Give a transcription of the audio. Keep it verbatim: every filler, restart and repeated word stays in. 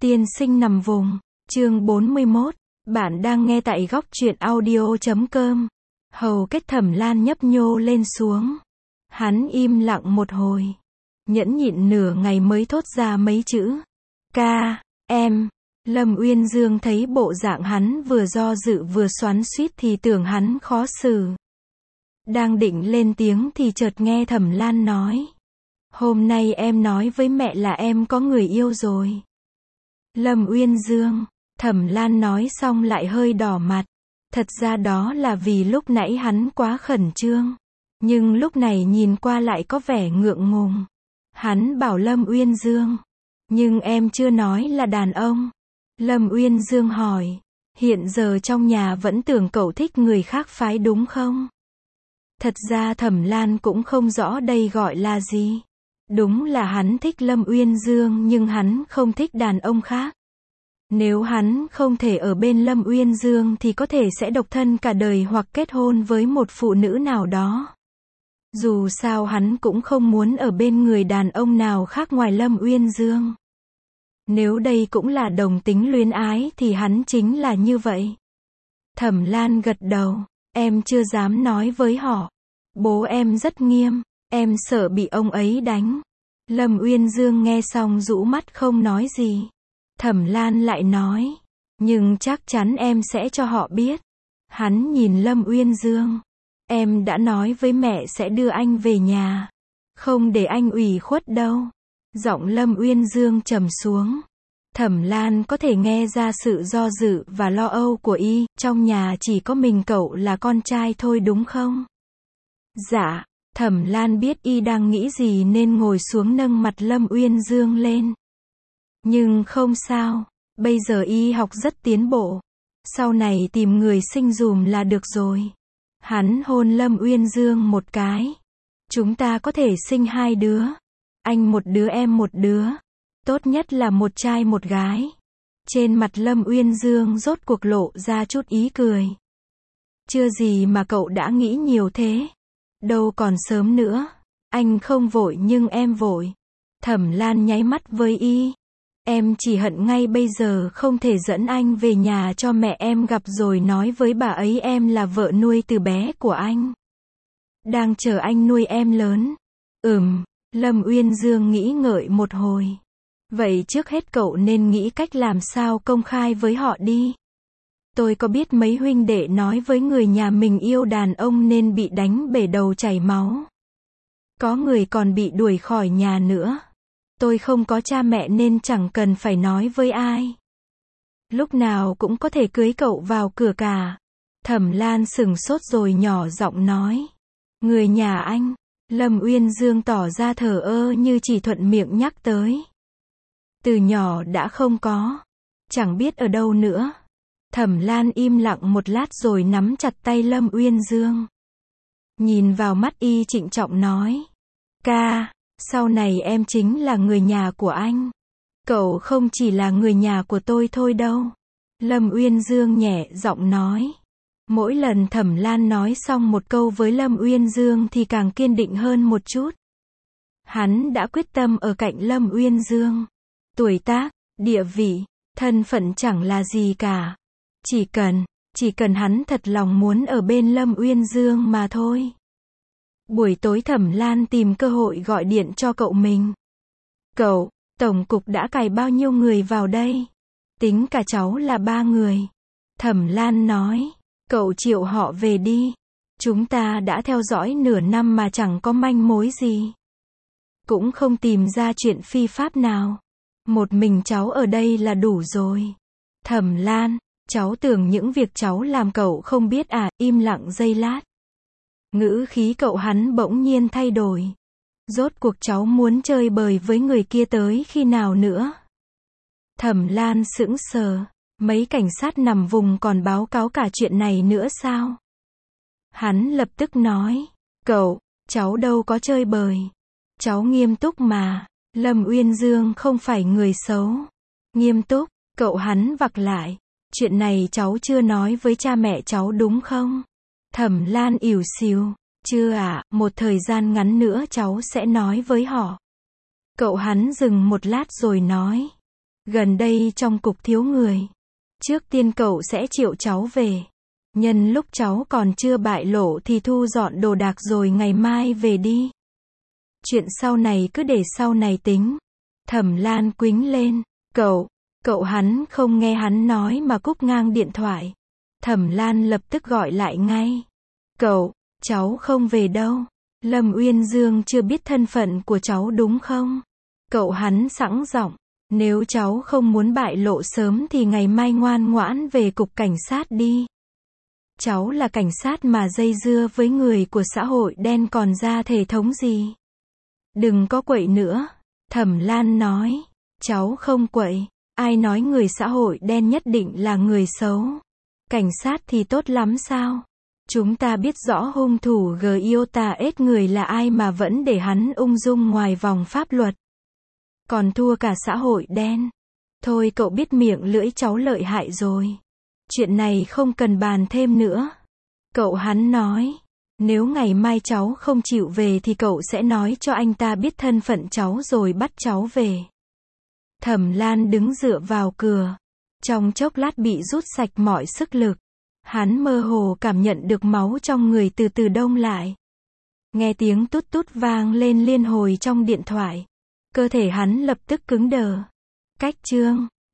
Tiên sinh nằm vùng, chương bốn mươi mốt, bạn đang nghe tại góc truyện audio chấm com. Hầu kết Thẩm Lan nhấp nhô lên xuống. Hắn im lặng một hồi, nhẫn nhịn nửa ngày mới thốt ra mấy chữ. Ca, em. Lâm Uyên Dương thấy bộ dạng hắn vừa do dự vừa xoắn xuýt thì tưởng hắn khó xử. Đang định lên tiếng thì chợt nghe Thẩm Lan nói. Hôm nay em nói với mẹ là em có người yêu rồi. Lâm Uyên Dương, Thẩm Lan nói xong lại hơi đỏ mặt. Thật ra đó là vì lúc nãy hắn quá khẩn trương. Nhưng lúc này nhìn qua lại có vẻ ngượng ngùng. Hắn bảo Lâm Uyên Dương. Nhưng em chưa nói là đàn ông. Lâm Uyên Dương hỏi. Hiện giờ trong nhà vẫn tưởng cậu thích người khác phái đúng không? Thật ra Thẩm Lan cũng không rõ đây gọi là gì. Đúng là hắn thích Lâm Uyên Dương nhưng hắn không thích đàn ông khác. Nếu hắn không thể ở bên Lâm Uyên Dương thì có thể sẽ độc thân cả đời hoặc kết hôn với một phụ nữ nào đó. Dù sao hắn cũng không muốn ở bên người đàn ông nào khác ngoài Lâm Uyên Dương. Nếu đây cũng là đồng tính luyến ái thì hắn chính là như vậy. Thẩm Lan gật đầu. Em chưa dám nói với họ. Bố em rất nghiêm. Em sợ bị ông ấy đánh. Lâm Uyên Dương nghe xong rũ mắt không nói gì. Thẩm Lan lại nói. Nhưng chắc chắn em sẽ cho họ biết. Hắn nhìn Lâm Uyên Dương. Em đã nói với mẹ sẽ đưa anh về nhà. Không để anh ủy khuất đâu. Giọng Lâm Uyên Dương trầm xuống. Thẩm Lan có thể nghe ra sự do dự và lo âu của y. Trong nhà chỉ có mình cậu là con trai thôi đúng không? Dạ. Thẩm Lan biết y đang nghĩ gì nên ngồi xuống nâng mặt Lâm Uyên Dương lên. Nhưng không sao. Bây giờ y học rất tiến bộ. Sau này tìm người sinh dùm là được rồi. Hắn hôn Lâm Uyên Dương một cái. Chúng ta có thể sinh hai đứa. Anh một đứa em một đứa. Tốt nhất là một trai một gái. Trên mặt Lâm Uyên Dương rốt cuộc lộ ra chút ý cười. Chưa gì mà cậu đã nghĩ nhiều thế. Đâu còn sớm nữa. Anh không vội nhưng em vội. Thẩm Lan nháy mắt với y. Em chỉ hận ngay bây giờ không thể dẫn anh về nhà cho mẹ em gặp rồi nói với bà ấy em là vợ nuôi từ bé của anh. Đang chờ anh nuôi em lớn. Ừm, Lâm Uyên Dương nghĩ ngợi một hồi. Vậy trước hết cậu nên nghĩ cách làm sao công khai với họ đi. Tôi có biết mấy huynh đệ nói với người nhà mình yêu đàn ông nên bị đánh bể đầu chảy máu. Có người còn bị đuổi khỏi nhà nữa. Tôi không có cha mẹ nên chẳng cần phải nói với ai. Lúc nào cũng có thể cưới cậu vào cửa cả. Thẩm Lan sửng sốt rồi nhỏ giọng nói. Người nhà anh. Lâm Uyên Dương tỏ ra thờ ơ như chỉ thuận miệng nhắc tới. Từ nhỏ đã không có. Chẳng biết ở đâu nữa. Thẩm Lan im lặng một lát rồi nắm chặt tay Lâm Uyên Dương. Nhìn vào mắt y trịnh trọng nói. Ca, sau này em chính là người nhà của anh. Cậu không chỉ là người nhà của tôi thôi đâu. Lâm Uyên Dương nhẹ giọng nói. Mỗi lần Thẩm Lan nói xong một câu với Lâm Uyên Dương thì càng kiên định hơn một chút. Hắn đã quyết tâm ở cạnh Lâm Uyên Dương. Tuổi tác, địa vị, thân phận chẳng là gì cả. Chỉ cần, chỉ cần hắn thật lòng muốn ở bên Lâm Uyên Dương mà thôi. Buổi tối Thẩm Lan tìm cơ hội gọi điện cho cậu mình. Cậu, tổng cục đã cài bao nhiêu người vào đây? Tính cả cháu là ba người. Thẩm Lan nói, cậu triệu họ về đi. Chúng ta đã theo dõi nửa năm mà chẳng có manh mối gì. Cũng không tìm ra chuyện phi pháp nào. Một mình cháu ở đây là đủ rồi. Thẩm Lan, cháu tưởng những việc cháu làm cậu không biết à? Im lặng giây lát. Ngữ khí cậu hắn bỗng nhiên thay đổi. Rốt cuộc cháu muốn chơi bời với người kia tới khi nào nữa? Thẩm Lan sững sờ. Mấy cảnh sát nằm vùng còn báo cáo cả chuyện này nữa sao? Hắn lập tức nói. Cậu, cháu đâu có chơi bời. Cháu nghiêm túc mà. Lâm Uyên Dương không phải người xấu. Nghiêm túc, cậu hắn vặc lại. Chuyện này cháu chưa nói với cha mẹ cháu đúng không? Thẩm Lan ỉu xìu. Chưa ạ, một thời gian ngắn nữa cháu sẽ nói với họ. Cậu hắn dừng một lát rồi nói. Gần đây trong cục thiếu người. Trước tiên cậu sẽ triệu cháu về. Nhân lúc cháu còn chưa bại lộ thì thu dọn đồ đạc rồi ngày mai về đi. Chuyện sau này cứ để sau này tính. Thẩm Lan quĩnh lên. Cậu, cậu hắn không nghe hắn nói mà cúp ngang điện thoại. Thẩm Lan lập tức gọi lại ngay. Cậu, cháu không về đâu. Lâm Uyên Dương chưa biết thân phận của cháu đúng không? Cậu hắn sẵn giọng. Nếu cháu không muốn bại lộ sớm thì ngày mai ngoan ngoãn về cục cảnh sát đi. Cháu là cảnh sát mà dây dưa với người của xã hội đen còn ra thể thống gì. Đừng có quậy nữa. Thẩm Lan nói. Cháu không quậy. Ai nói người xã hội đen nhất định là người xấu. Cảnh sát thì tốt lắm sao? Chúng ta biết rõ hung thủ Giota ết người là ai mà vẫn để hắn ung dung ngoài vòng pháp luật. Còn thua cả xã hội đen. Thôi cậu biết miệng lưỡi cháu lợi hại rồi. Chuyện này không cần bàn thêm nữa. Cậu hắn nói. Nếu ngày mai cháu không chịu về thì cậu sẽ nói cho anh ta biết thân phận cháu rồi bắt cháu về. Thẩm Lan đứng dựa vào cửa. Trong chốc lát bị rút sạch mọi sức lực. Hắn mơ hồ cảm nhận được máu trong người từ từ đông lại. Nghe tiếng tút tút vang lên liên hồi trong điện thoại. Cơ thể hắn lập tức cứng đờ. Cách chương